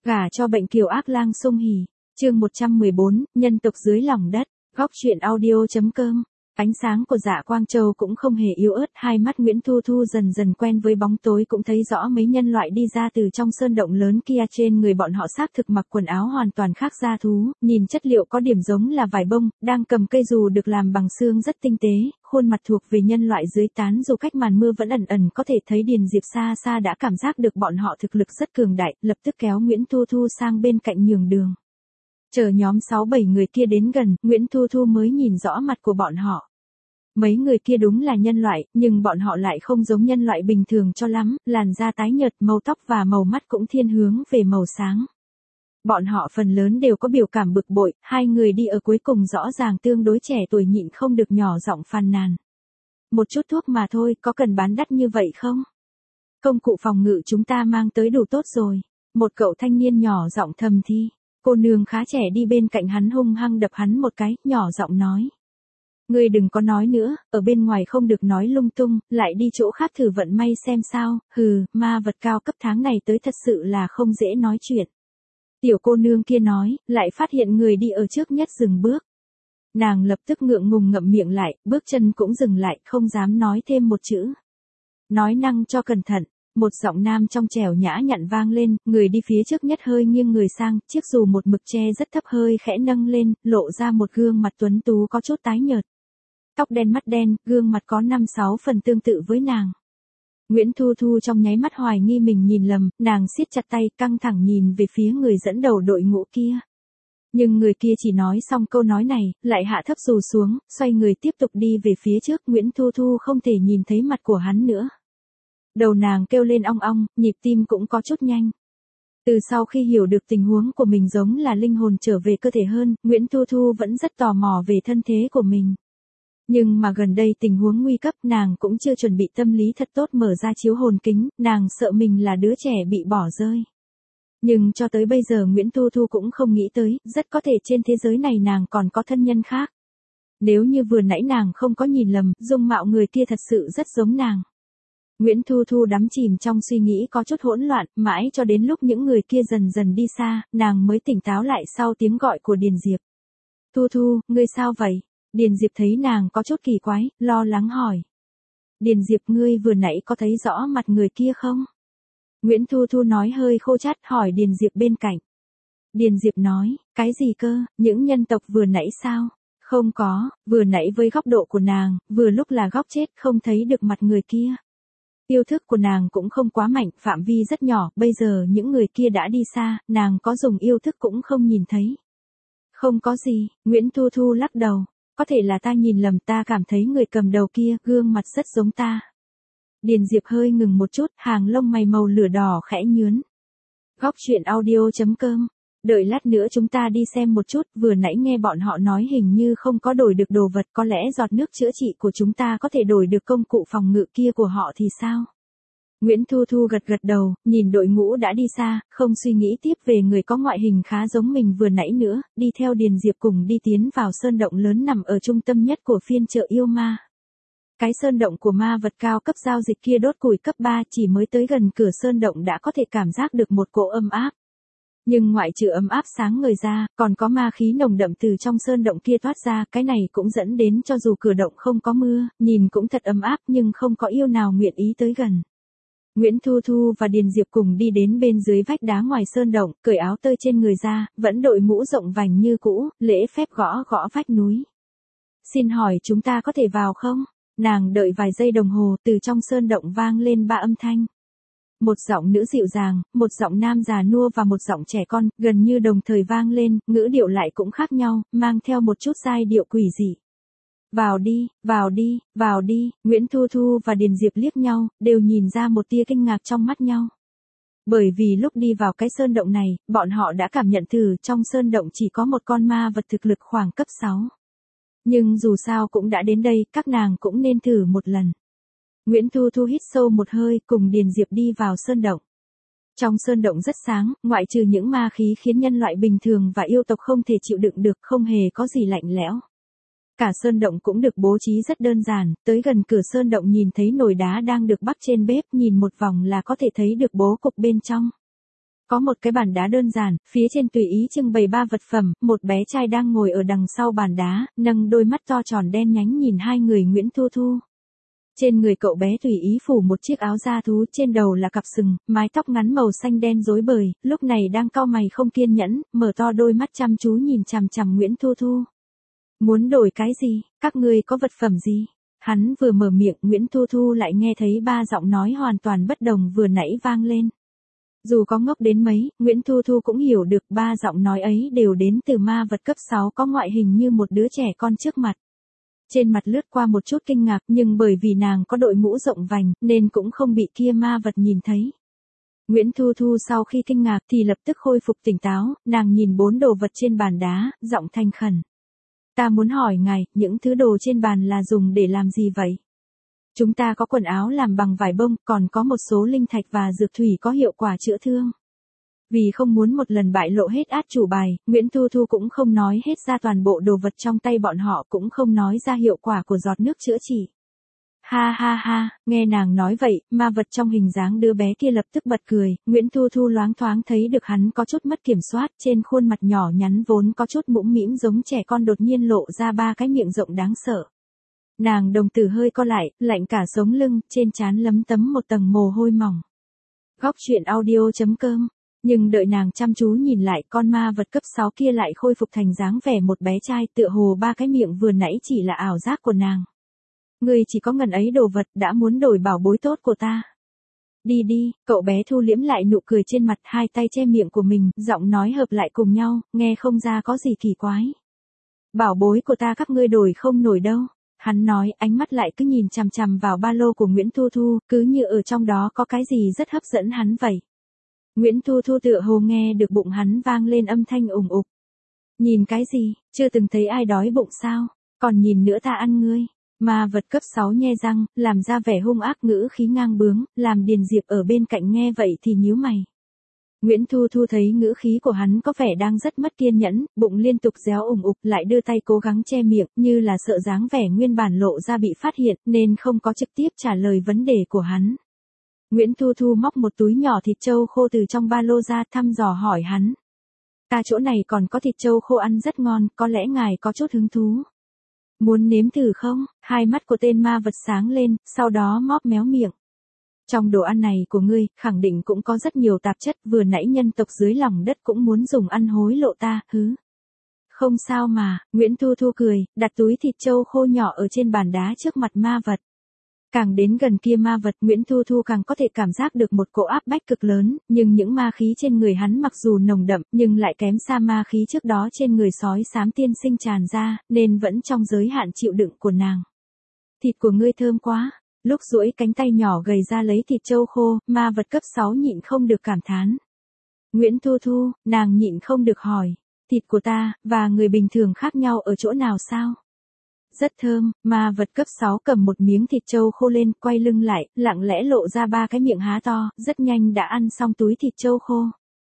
Gả cho bệnh kiều ác lang sung hỉ. Chương 114, nhân tộc dưới lòng đất. Góc truyện audio.com. Ánh sáng của Dạ Quang Châu cũng không hề yếu ớt, hai mắt Nguyễn Thu Thu dần dần quen với bóng tối cũng thấy rõ mấy nhân loại đi ra từ trong sơn động lớn kia, trên người bọn họ xác thực mặc quần áo hoàn toàn khác dã thú, nhìn chất liệu có điểm giống là vải bông, đang cầm cây dù được làm bằng xương rất tinh tế, khuôn mặt thuộc về nhân loại dưới tán dù cách màn mưa vẫn ẩn ẩn có thể thấy. Điền Diệp xa xa đã cảm giác được bọn họ thực lực rất cường đại, lập tức kéo Nguyễn Thu Thu sang bên cạnh nhường đường. Chờ nhóm 6-7 người kia đến gần, Nguyễn Thu Thu mới nhìn rõ mặt của bọn họ. Mấy người kia đúng là nhân loại, nhưng bọn họ lại không giống nhân loại bình thường cho lắm, làn da tái nhợt, màu tóc và màu mắt cũng thiên hướng về màu sáng. Bọn họ phần lớn đều có biểu cảm bực bội, hai người đi ở cuối cùng rõ ràng tương đối trẻ tuổi, nhịn không được nhỏ giọng phàn nàn. Một chút thuốc mà thôi, có cần bán đắt như vậy không? Công cụ phòng ngự chúng ta mang tới đủ tốt rồi. Một cậu thanh niên nhỏ giọng thầm thì. Cô nương khá trẻ đi bên cạnh hắn hung hăng đập hắn một cái, nhỏ giọng nói. Ngươi đừng có nói nữa, ở bên ngoài không được nói lung tung, lại đi chỗ khác thử vận may xem sao, hừ, ma vật cao cấp tháng này tới thật sự là không dễ nói chuyện. Tiểu cô nương kia nói, lại phát hiện người đi ở trước nhất dừng bước. Nàng lập tức ngượng ngùng ngậm miệng lại, bước chân cũng dừng lại, không dám nói thêm một chữ. Nói năng cho cẩn thận. Một giọng nam trong trẻo nhã nhặn vang lên, người đi phía trước nhất hơi nghiêng người sang, chiếc dù một mực che rất thấp hơi khẽ nâng lên, lộ ra một gương mặt tuấn tú có chút tái nhợt. Tóc đen mắt đen, gương mặt có 5-6 phần tương tự với nàng. Nguyễn Thu Thu trong nháy mắt hoài nghi mình nhìn lầm, nàng siết chặt tay căng thẳng nhìn về phía người dẫn đầu đội ngũ kia. Nhưng người kia chỉ nói xong câu nói này, lại hạ thấp dù xuống, xoay người tiếp tục đi về phía trước. Nguyễn Thu Thu không thể nhìn thấy mặt của hắn nữa. Đầu nàng kêu lên ong ong, nhịp tim cũng có chút nhanh. Từ sau khi hiểu được tình huống của mình giống là linh hồn trở về cơ thể hơn, Nguyễn Thu Thu vẫn rất tò mò về thân thế của mình. Nhưng mà gần đây tình huống nguy cấp, nàng cũng chưa chuẩn bị tâm lý thật tốt, mở ra chiếu hồn kính, nàng sợ mình là đứa trẻ bị bỏ rơi. Nhưng cho tới bây giờ Nguyễn Thu Thu cũng không nghĩ tới, rất có thể trên thế giới này nàng còn có thân nhân khác. Nếu như vừa nãy nàng không có nhìn lầm, dung mạo người kia thật sự rất giống nàng. Nguyễn Thu Thu đắm chìm trong suy nghĩ có chút hỗn loạn, mãi cho đến lúc những người kia dần dần đi xa, nàng mới tỉnh táo lại sau tiếng gọi của Điền Diệp. Thu Thu, ngươi sao vậy? Điền Diệp thấy nàng có chút kỳ quái, lo lắng hỏi. Điền Diệp, ngươi vừa nãy có thấy rõ mặt người kia không? Nguyễn Thu Thu nói hơi khô chát, hỏi Điền Diệp bên cạnh. Điền Diệp nói, cái gì cơ, những nhân tộc vừa nãy sao? Không có, vừa nãy với góc độ của nàng, vừa lúc là góc chết, không thấy được mặt người kia. Yêu thức của nàng cũng không quá mạnh, phạm vi rất nhỏ, bây giờ những người kia đã đi xa, nàng có dùng yêu thức cũng không nhìn thấy. Không có gì, Nguyễn Thu Thu lắc đầu, có thể là ta nhìn lầm, ta cảm thấy người cầm đầu kia, gương mặt rất giống ta. Điền Diệp hơi ngừng một chút, hàng lông mày màu lửa đỏ khẽ nhướn. Góc truyện audio.com. Đợi lát nữa chúng ta đi xem một chút, vừa nãy nghe bọn họ nói hình như không có đổi được đồ vật, có lẽ giọt nước chữa trị của chúng ta có thể đổi được công cụ phòng ngự kia của họ thì sao? Nguyễn Thu Thu gật gật đầu, nhìn đội ngũ đã đi xa, không suy nghĩ tiếp về người có ngoại hình khá giống mình vừa nãy nữa, đi theo Điền Diệp cùng đi tiến vào sơn động lớn nằm ở trung tâm nhất của phiên chợ yêu ma. Cái sơn động của ma vật cao cấp giao dịch kia đốt củi cấp 3, chỉ mới tới gần cửa sơn động đã có thể cảm giác được một cỗ âm áp. Nhưng ngoại trừ ấm áp sáng người ra, còn có ma khí nồng đậm từ trong sơn động kia thoát ra, cái này cũng dẫn đến cho dù cửa động không có mưa, nhìn cũng thật ấm áp nhưng không có yêu nào nguyện ý tới gần. Nguyễn Thu Thu và Điền Diệp cùng đi đến bên dưới vách đá ngoài sơn động, cởi áo tơi trên người ra, vẫn đội mũ rộng vành như cũ, lễ phép gõ gõ vách núi. Xin hỏi chúng ta có thể vào không? Nàng đợi vài giây đồng hồ, từ trong sơn động vang lên 3 âm thanh. Một giọng nữ dịu dàng, một giọng nam già nua và một giọng trẻ con, gần như đồng thời vang lên, ngữ điệu lại cũng khác nhau, mang theo một chút giai điệu quỷ dị. Vào đi, vào đi, vào đi, Nguyễn Thu Thu và Điền Diệp liếc nhau, đều nhìn ra một tia kinh ngạc trong mắt nhau. Bởi vì lúc đi vào cái sơn động này, bọn họ đã cảm nhận thử trong sơn động chỉ có một con ma vật thực lực khoảng cấp 6. Nhưng dù sao cũng đã đến đây, các nàng cũng nên thử một lần. Nguyễn Thu Thu hít sâu một hơi, cùng Điền Diệp đi vào sơn động. Trong sơn động rất sáng, ngoại trừ những ma khí khiến nhân loại bình thường và yêu tộc không thể chịu đựng được, không hề có gì lạnh lẽo. Cả sơn động cũng được bố trí rất đơn giản, tới gần cửa sơn động nhìn thấy nồi đá đang được bắc trên bếp, nhìn một vòng là có thể thấy được bố cục bên trong. Có một cái bàn đá đơn giản, phía trên tùy ý trưng bày 3 vật phẩm, một bé trai đang ngồi ở đằng sau bàn đá, nâng đôi mắt to tròn đen nhánh nhìn hai người Nguyễn Thu Thu. Trên người cậu bé tùy ý phủ một chiếc áo da thú, trên đầu là cặp sừng, mái tóc ngắn màu xanh đen rối bời, lúc này đang cau mày không kiên nhẫn, mở to đôi mắt chăm chú nhìn chằm chằm Nguyễn Thu Thu. Muốn đổi cái gì, các ngươi có vật phẩm gì? Hắn vừa mở miệng, Nguyễn Thu Thu lại nghe thấy 3 giọng nói hoàn toàn bất đồng vừa nãy vang lên. Dù có ngốc đến mấy, Nguyễn Thu Thu cũng hiểu được 3 giọng nói ấy đều đến từ ma vật cấp 6 có ngoại hình như một đứa trẻ con trước mặt. Trên mặt lướt qua một chút kinh ngạc, nhưng bởi vì nàng có đội mũ rộng vành, nên cũng không bị kia ma vật nhìn thấy. Nguyễn Thu Thu sau khi kinh ngạc thì lập tức khôi phục tỉnh táo, nàng nhìn 4 đồ vật trên bàn đá, giọng thành khẩn. Ta muốn hỏi ngài, những thứ đồ trên bàn là dùng để làm gì vậy? Chúng ta có quần áo làm bằng vải bông, còn có một số linh thạch và dược thủy có hiệu quả chữa thương. Vì không muốn một lần bại lộ hết át chủ bài, Nguyễn Thu Thu cũng không nói hết ra toàn bộ đồ vật trong tay bọn họ, cũng không nói ra hiệu quả của giọt nước chữa trị. Ha ha ha, nghe nàng nói vậy, ma vật trong hình dáng đứa bé kia lập tức bật cười, Nguyễn Thu Thu loáng thoáng thấy được hắn có chút mất kiểm soát, trên khuôn mặt nhỏ nhắn vốn có chút mũm mĩm giống trẻ con đột nhiên lộ ra 3 cái miệng rộng đáng sợ. Nàng đồng tử hơi co lại, lạnh cả sống lưng, trên trán lấm tấm một tầng mồ hôi mỏng. Góc truyện audio.com. Nhưng đợi nàng chăm chú nhìn lại, con ma vật cấp 6 kia lại khôi phục thành dáng vẻ một bé trai, tựa hồ 3 cái miệng vừa nãy chỉ là ảo giác của nàng. Ngươi chỉ có ngần ấy đồ vật đã muốn đổi bảo bối tốt của ta. Đi đi, cậu bé thu liễm lại nụ cười trên mặt, hai tay che miệng của mình, giọng nói hợp lại cùng nhau, nghe không ra có gì kỳ quái. Bảo bối của ta các ngươi đổi không nổi đâu. Hắn nói, ánh mắt lại cứ nhìn chằm chằm vào ba lô của Nguyễn Thu Thu, cứ như ở trong đó có cái gì rất hấp dẫn hắn vậy. Nguyễn Thu Thu tựa hồ nghe được bụng hắn vang lên âm thanh ủng ục. Nhìn cái gì, chưa từng thấy ai đói bụng sao, còn nhìn nữa ta ăn ngươi. Ma vật cấp 6 nhe răng, làm ra vẻ hung ác ngữ khí ngang bướng, làm Điền Diệp ở bên cạnh nghe vậy thì nhíu mày. Nguyễn Thu Thu thấy ngữ khí của hắn có vẻ đang rất mất kiên nhẫn, bụng liên tục réo ủng ục, lại đưa tay cố gắng che miệng, như là sợ dáng vẻ nguyên bản lộ ra bị phát hiện, nên không có trực tiếp trả lời vấn đề của hắn. Nguyễn Thu Thu móc một túi nhỏ thịt trâu khô từ trong ba lô ra, thăm dò hỏi hắn. Ta chỗ này còn có thịt trâu khô ăn rất ngon, có lẽ ngài có chút hứng thú. Muốn nếm thử không? Hai mắt của tên ma vật sáng lên, sau đó móp méo miệng. Trong đồ ăn này của ngươi, khẳng định cũng có rất nhiều tạp chất, vừa nãy nhân tộc dưới lòng đất cũng muốn dùng ăn hối lộ ta, hứ. Không sao mà, Nguyễn Thu Thu cười, đặt túi thịt trâu khô nhỏ ở trên bàn đá trước mặt ma vật. Càng đến gần kia ma vật, Nguyễn Thu Thu càng có thể cảm giác được một cỗ áp bách cực lớn, nhưng những ma khí trên người hắn mặc dù nồng đậm, nhưng lại kém xa ma khí trước đó trên người sói xám tiên sinh tràn ra, nên vẫn trong giới hạn chịu đựng của nàng. Thịt của ngươi thơm quá. Lúc duỗi cánh tay nhỏ gầy ra lấy thịt trâu khô, ma vật cấp 6 nhịn không được cảm thán. Nguyễn Thu Thu, nàng nhịn không được hỏi, thịt của ta, và người bình thường khác nhau ở chỗ nào sao? Rất thơm, ma vật cấp 6 cầm một miếng thịt trâu khô lên, quay lưng lại, lặng lẽ lộ ra 3 cái miệng há to, rất nhanh đã ăn xong túi thịt trâu khô.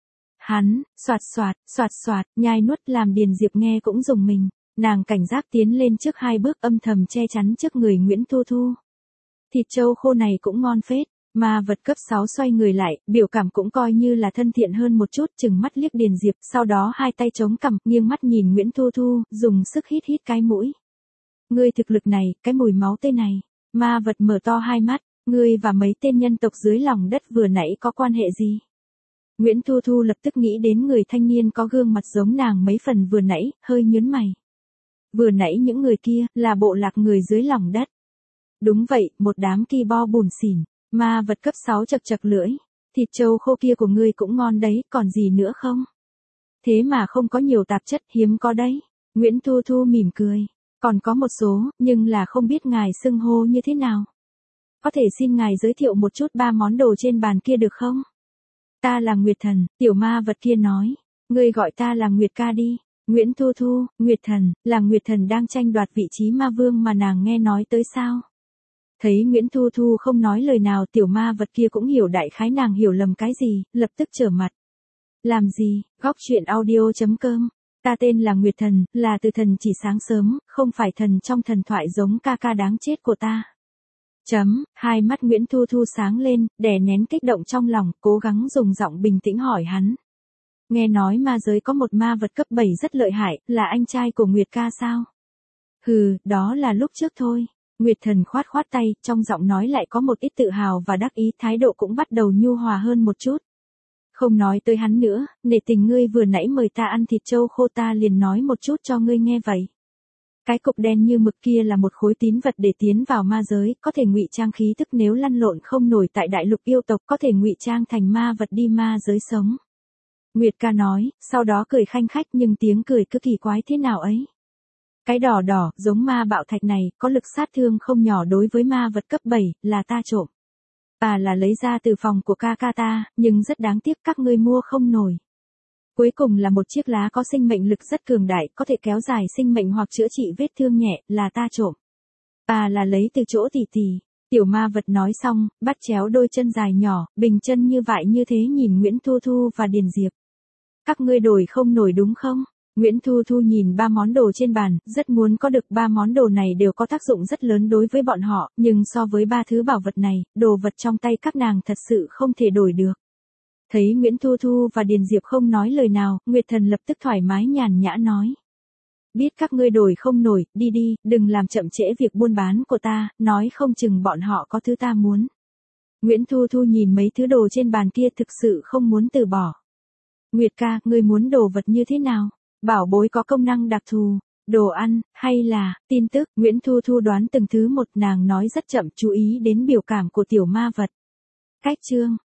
Hắn, xoạt xoạt, nhai nuốt làm Điền Diệp nghe cũng rùng mình, nàng cảnh giác tiến lên trước 2 bước âm thầm che chắn trước người Nguyễn Thu Thu. Thịt trâu khô này cũng ngon phết, ma vật cấp 6 xoay người lại, biểu cảm cũng coi như là thân thiện hơn một chút, chừng mắt liếc Điền Diệp, sau đó hai tay chống cằm, nghiêng mắt nhìn Nguyễn Thu Thu, dùng sức hít cái mũi. Ngươi thực lực này, cái mùi máu tươi này, ma vật mở to hai mắt, ngươi và mấy tên nhân tộc dưới lòng đất vừa nãy có quan hệ gì? Nguyễn Thu Thu lập tức nghĩ đến người thanh niên có gương mặt giống nàng mấy phần vừa nãy, hơi nhướng mày. Vừa nãy những người kia, là bộ lạc người dưới lòng đất. Đúng vậy, một đám ki bo bùn xỉn, ma vật cấp 6 chật chật lưỡi, thịt trâu khô kia của ngươi cũng ngon đấy, còn gì nữa không? Thế mà không có nhiều tạp chất, hiếm có đấy. Nguyễn Thu Thu mỉm cười, còn có một số, nhưng là không biết ngài xưng hô như thế nào. Có thể xin ngài giới thiệu một chút 3 món đồ trên bàn kia được không? Ta là Nguyệt Thần, tiểu ma vật kia nói, ngươi gọi ta là Nguyệt ca đi. Nguyễn Thu Thu, Nguyệt Thần, là Nguyệt Thần đang tranh đoạt vị trí ma vương mà nàng nghe nói tới sao? Thấy Nguyễn Thu Thu không nói lời nào, tiểu ma vật kia cũng hiểu đại khái nàng hiểu lầm cái gì, lập tức trở mặt. Làm gì, góc truyện audio.com. Ta tên là Nguyệt Thần, là từ thần chỉ sáng sớm, không phải thần trong thần thoại giống ca ca đáng chết của ta. Hai mắt Nguyễn Thu Thu sáng lên, đè nén kích động trong lòng, cố gắng dùng giọng bình tĩnh hỏi hắn. Nghe nói ma giới có một ma vật cấp 7 rất lợi hại, là anh trai của Nguyệt ca sao? Hừ, đó là lúc trước thôi. Nguyệt Thần khoát khoát tay, trong giọng nói lại có một ít tự hào và đắc ý, thái độ cũng bắt đầu nhu hòa hơn một chút. Không nói tới hắn nữa, nể tình ngươi vừa nãy mời ta ăn thịt trâu khô, ta liền nói một chút cho ngươi nghe vậy. Cái cục đen như mực kia là một khối tín vật để tiến vào ma giới, có thể ngụy trang khí tức, nếu lăn lộn không nổi tại đại lục yêu tộc có thể ngụy trang thành ma vật đi ma giới sống. Nguyệt ca nói, sau đó cười khanh khách, nhưng tiếng cười cứ kỳ quái thế nào ấy. Cái đỏ đỏ, giống ma bạo thạch này, có lực sát thương không nhỏ đối với ma vật cấp 7, là ta trộm. Là lấy ra từ phòng của ca ca ta, nhưng rất đáng tiếc các ngươi mua không nổi. Cuối cùng là một chiếc lá có sinh mệnh lực rất cường đại, có thể kéo dài sinh mệnh hoặc chữa trị vết thương nhẹ, là ta trộm. Là lấy từ chỗ tỷ tỷ. Tiểu ma vật nói xong, bắt chéo đôi chân dài nhỏ, bình chân như vậy như thế nhìn Nguyễn Thu Thu và Điền Diệp. Các ngươi đổi không nổi đúng không? Nguyễn Thu Thu nhìn 3 món đồ trên bàn, rất muốn có được 3 món đồ này, đều có tác dụng rất lớn đối với bọn họ, nhưng so với 3 thứ bảo vật này, đồ vật trong tay các nàng thật sự không thể đổi được. Thấy Nguyễn Thu Thu và Điền Diệp không nói lời nào, Nguyệt Thần lập tức thoải mái nhàn nhã nói. Biết các ngươi đổi không nổi, đi đi, đừng làm chậm trễ việc buôn bán của ta, nói không chừng bọn họ có thứ ta muốn. Nguyễn Thu Thu nhìn mấy thứ đồ trên bàn kia thực sự không muốn từ bỏ. Nguyệt ca, ngươi muốn đồ vật như thế nào? Bảo bối có công năng đặc thù, đồ ăn, hay là, tin tức? Nguyễn Thu Thu đoán từng thứ một, nàng nói rất chậm, chú ý đến biểu cảm của tiểu ma vật. Cách chương.